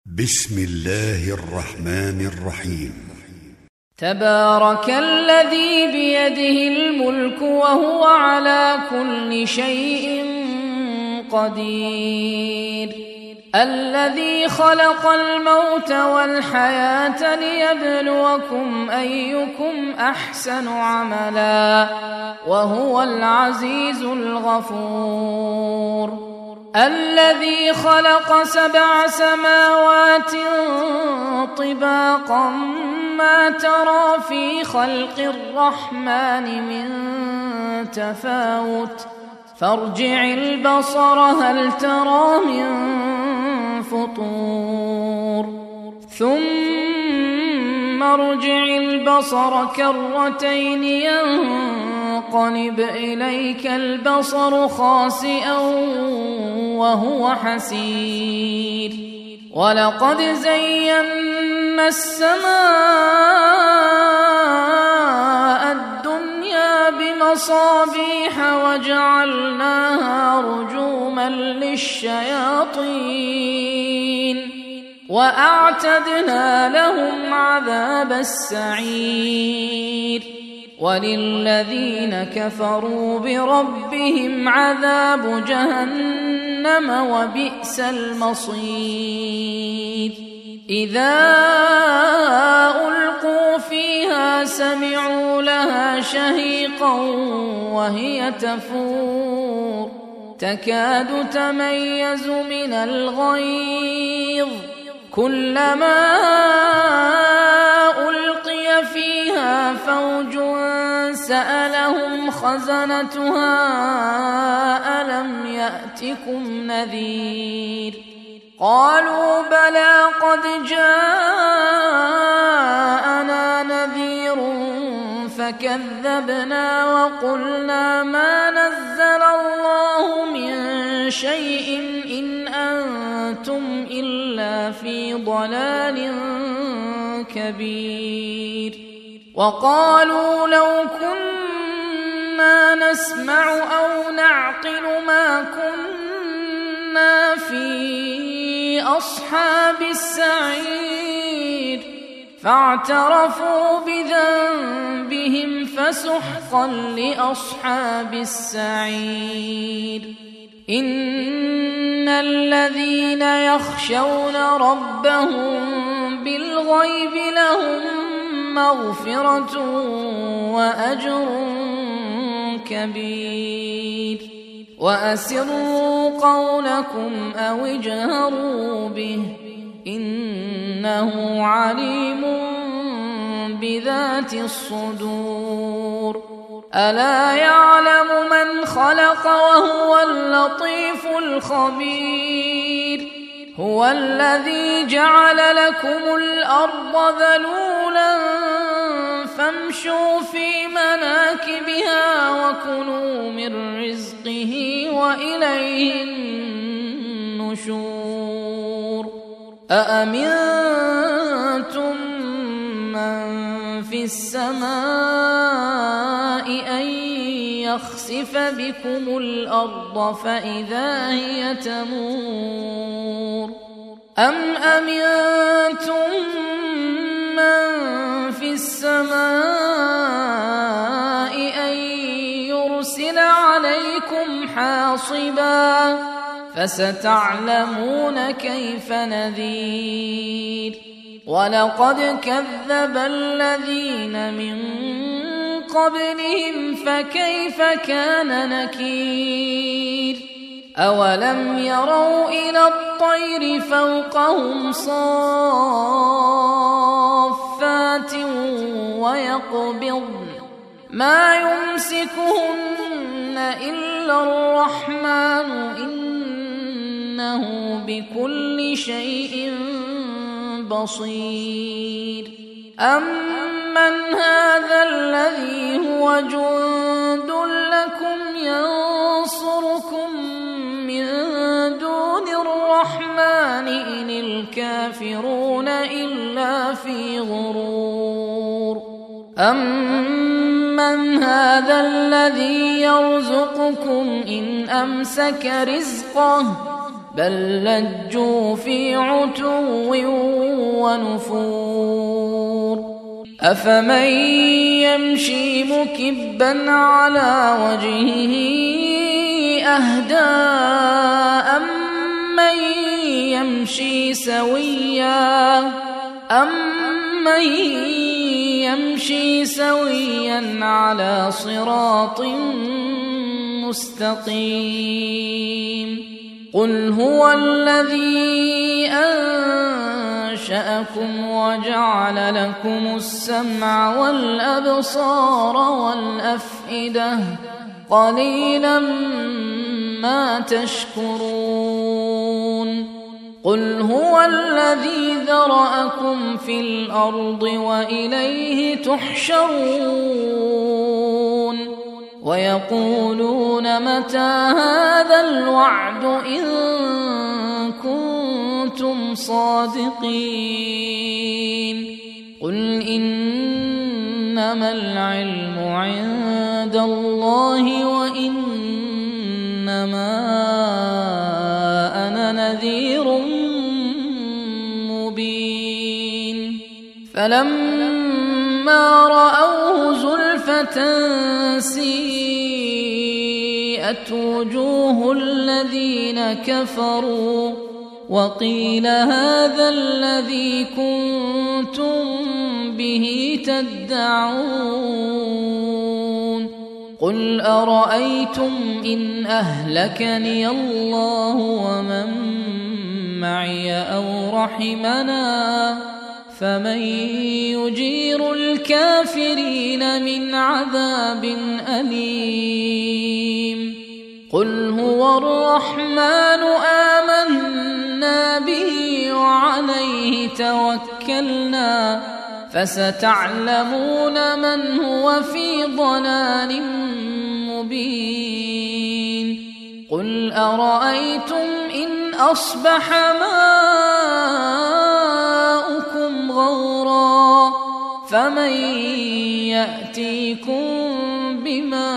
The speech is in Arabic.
بسم الله الرحمن الرحيم. تبارك الذي بيده الملك وهو على كل شيء قدير، الذي خلق الموت والحياة ليبلوكم أيكم أحسن عملا وهو العزيز الغفور، الذي خلق 7 سماوات طباقا ما ترى في خلق الرحمن من تفاوت فارجع البصر هل ترى من فطور ثم ارجع البصر كرتين ينقلب إليك البصر خاسئا وهو حسير، ولقد زينا السماء الدنيا بمصابيح وجعلناها رجوما للشياطين وأعتدنا لهم عذاب السعير، وللذين كفروا بربهم عذاب جهنم وبئس المصير. إذا ألقوا فيها سمعوا لها شهيقا وهي تفور تكاد تميز من الغيظ، كلما ألقي فيها فوج سألهم خزنتها ألم يأتكم نذير، قالوا بلى قد جاءنا نذير فكذبنا وقلنا ما نزل الله من شيء إن أنتم إلا في ضلال كبير، وقالوا لو كنا نسمع أو نعقل ما كنا في أصحاب السعير، فاعترفوا بذنبهم فسحقا لأصحاب السعير. إن الذين يخشون ربهم بالغيب لهم مغفرة وأجر كبير، وأسروا قولكم أو اجهروا به إنه عليم بذات الصدور، ألا يعلم من خلق وهو اللطيف الخبير، هو الذي جعل لكم الأرض ذلولا فامشوا في مناكبها وكلوا من رزقه وإليه النشور. أأمنتم من في السماء أن يخسف بكم الأرض فإذا هي تمور، أم أمنتم من في السماء أن يرسل عليكم حاصبا فستعلمون كيف نذير، ولقد كذب الذين من قبلهم فكيف كان نكير، أولم يروا إلى الطير فوقهم صافات ويقبضن ما يمسكهن إلا الرحمن إنه بكل شيء بصير. أمن هذا الذي هو جند لكم ينصركم من دون الرحمن إن الكافرون إلا في غرور، أمن هذا الذي يرزقكم إن أمسك رزقه بل لجوا في عتو ونفور أفمن يمشي مكبا على وجهه أهدى أمن يمشي سويا على صراط مستقيم قل هو الذي أنشأكم وجعل لكم السمع والأبصار والأفئدة قليلا ما تشكرون قل هو الذي ذرأكم في الأرض وإليه تحشرون ويقولون متى هذا الوعد إن كنتم صادقين قل إنما العلم عند الله وإنما أنا نذير مبين فلما رأوه زلفة سيئت وجوه الذين كفروا وقيل هذا الذي كنتم به تدعون قل أرأيتم إن أهلكني الله ومن معي أو رحمنا فمن يجير الكافرين من عذاب أليم قل هو الرحمن آمنا به وعليه توكلنا فستعلمون من هو في ضلال مبين قل أرأيتم إن أصبح ماؤكم غورا فمن يأتيكم بماء